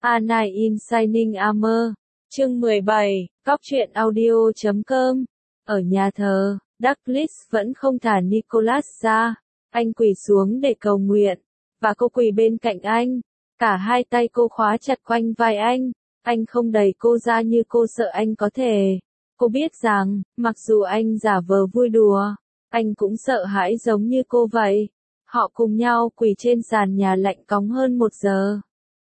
A Knight in Shining Armor. Chương 17, Cóc truyện audio.com. Ở nhà thờ, Douglas vẫn không thả Nicholas ra. Anh quỳ xuống để cầu nguyện, và cô quỳ bên cạnh anh. Cả hai tay cô khóa chặt quanh vai anh. Anh không đẩy cô ra như cô sợ anh có thể. Cô biết rằng, mặc dù anh giả vờ vui đùa, anh cũng sợ hãi giống như cô vậy. Họ cùng nhau quỳ trên sàn nhà lạnh cóng hơn 1 giờ.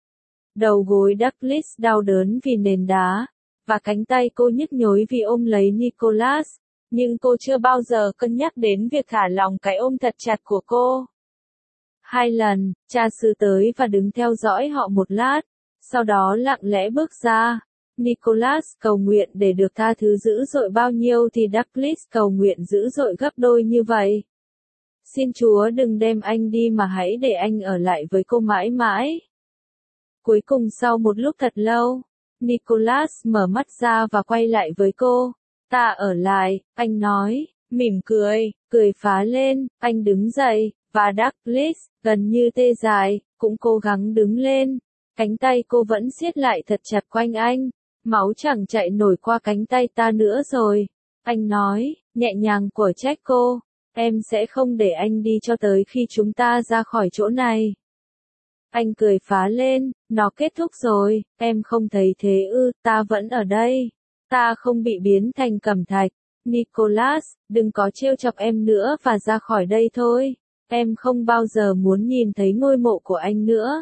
Đầu gối Douglas đau đớn vì nền đá, và cánh tay cô nhức nhối vì ôm lấy Nicholas, nhưng cô chưa bao giờ cân nhắc đến việc thả lỏng cái ôm thật chặt của cô. 2 lần, cha xứ tới và đứng theo dõi họ một lát, sau đó lặng lẽ bước ra. Nicholas cầu nguyện để được tha thứ dữ dội bao nhiêu thì Douglas cầu nguyện dữ dội gấp đôi như vậy. Xin Chúa đừng đem anh đi mà hãy để anh ở lại với cô mãi mãi. Cuối cùng sau một lúc thật lâu, Nicholas mở mắt ra và quay lại với cô. Ta ở lại, anh nói, mỉm cười phá lên. Anh đứng dậy, và Douglas, gần như tê dại, cũng cố gắng đứng lên. Cánh tay cô vẫn siết lại thật chặt quanh anh. Máu chẳng chạy nổi qua cánh tay ta nữa rồi. Anh nói, nhẹ nhàng của trách cô. Em sẽ không để anh đi cho tới khi chúng ta ra khỏi chỗ này. Anh cười phá lên, nó kết thúc rồi, em không thấy thế ư, ta vẫn ở đây. Ta không bị biến thành cẩm thạch. Nicholas, đừng có trêu chọc em nữa và ra khỏi đây thôi. Em không bao giờ muốn nhìn thấy ngôi mộ của anh nữa.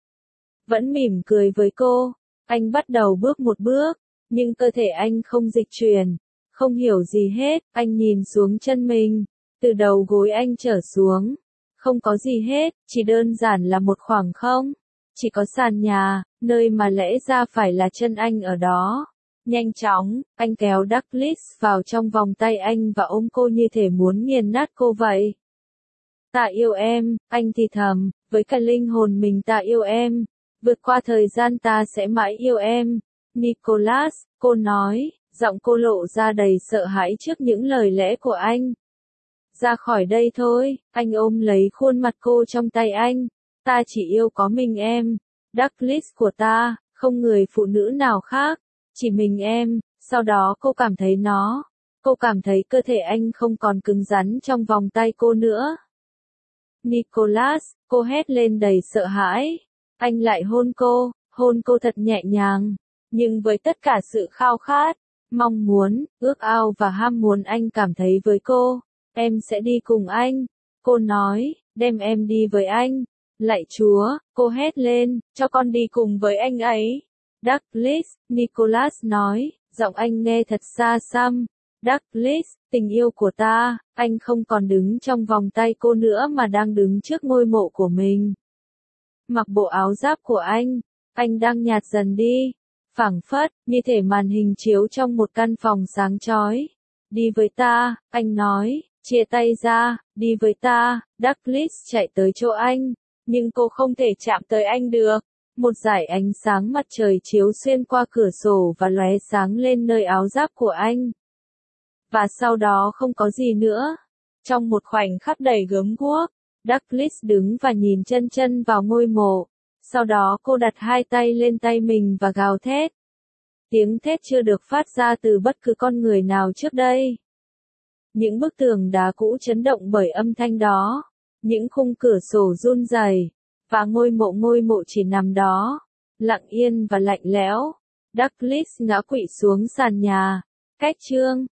Vẫn mỉm cười với cô, anh bắt đầu bước một bước, nhưng cơ thể anh không dịch chuyển. Không hiểu gì hết, anh nhìn xuống chân mình, từ đầu gối anh trở xuống. Không có gì hết, chỉ đơn giản là một khoảng không. Chỉ có sàn nhà, nơi mà lẽ ra phải là chân anh ở đó. Nhanh chóng, anh kéo Douglas vào trong vòng tay anh và ôm cô như thể muốn nghiền nát cô vậy. Ta yêu em, anh thì thầm, với cả linh hồn mình ta yêu em. Vượt qua thời gian ta sẽ mãi yêu em. Nicholas, cô nói, giọng cô lộ ra đầy sợ hãi trước những lời lẽ của anh. Ra khỏi đây thôi, anh ôm lấy khuôn mặt cô trong tay anh. Ta chỉ yêu có mình em. Douglas của ta, không người phụ nữ nào khác. Chỉ mình em. Sau đó cô cảm thấy nó. Cô cảm thấy cơ thể anh không còn cứng rắn trong vòng tay cô nữa. Nicholas, cô hét lên đầy sợ hãi. Anh lại hôn cô thật nhẹ nhàng. Nhưng với tất cả sự khao khát, mong muốn, ước ao và ham muốn anh cảm thấy với cô. Em sẽ đi cùng anh. Cô nói, đem em đi với anh. Lạy Chúa, cô hét lên, cho con đi cùng với anh ấy. Douglas, Nicholas nói, giọng anh nghe thật xa xăm. Douglas, tình yêu của ta, anh không còn đứng trong vòng tay cô nữa mà đang đứng trước ngôi mộ của mình. Mặc bộ áo giáp của anh đang nhạt dần đi. Phảng phất, như thể màn hình chiếu trong một căn phòng sáng chói. Đi với ta, anh nói. Chia tay ra, đi với ta. Douglas chạy tới chỗ anh, nhưng cô không thể chạm tới anh được. Một dải ánh sáng mặt trời chiếu xuyên qua cửa sổ và lóe sáng lên nơi áo giáp của anh. Và sau đó không có gì nữa. Trong một khoảnh khắc đầy gớm ghiếc, Douglas đứng và nhìn chân vào ngôi mộ. Sau đó cô đặt 2 tay lên tay mình và gào thét. Tiếng thét chưa được phát ra từ bất cứ con người nào trước đây. Những bức tường đá cũ chấn động bởi âm thanh đó. Những khung cửa sổ run rẩy, và ngôi mộ chỉ nằm đó, lặng yên và lạnh lẽo. Douglas ngã quỵ xuống sàn nhà. Cách chương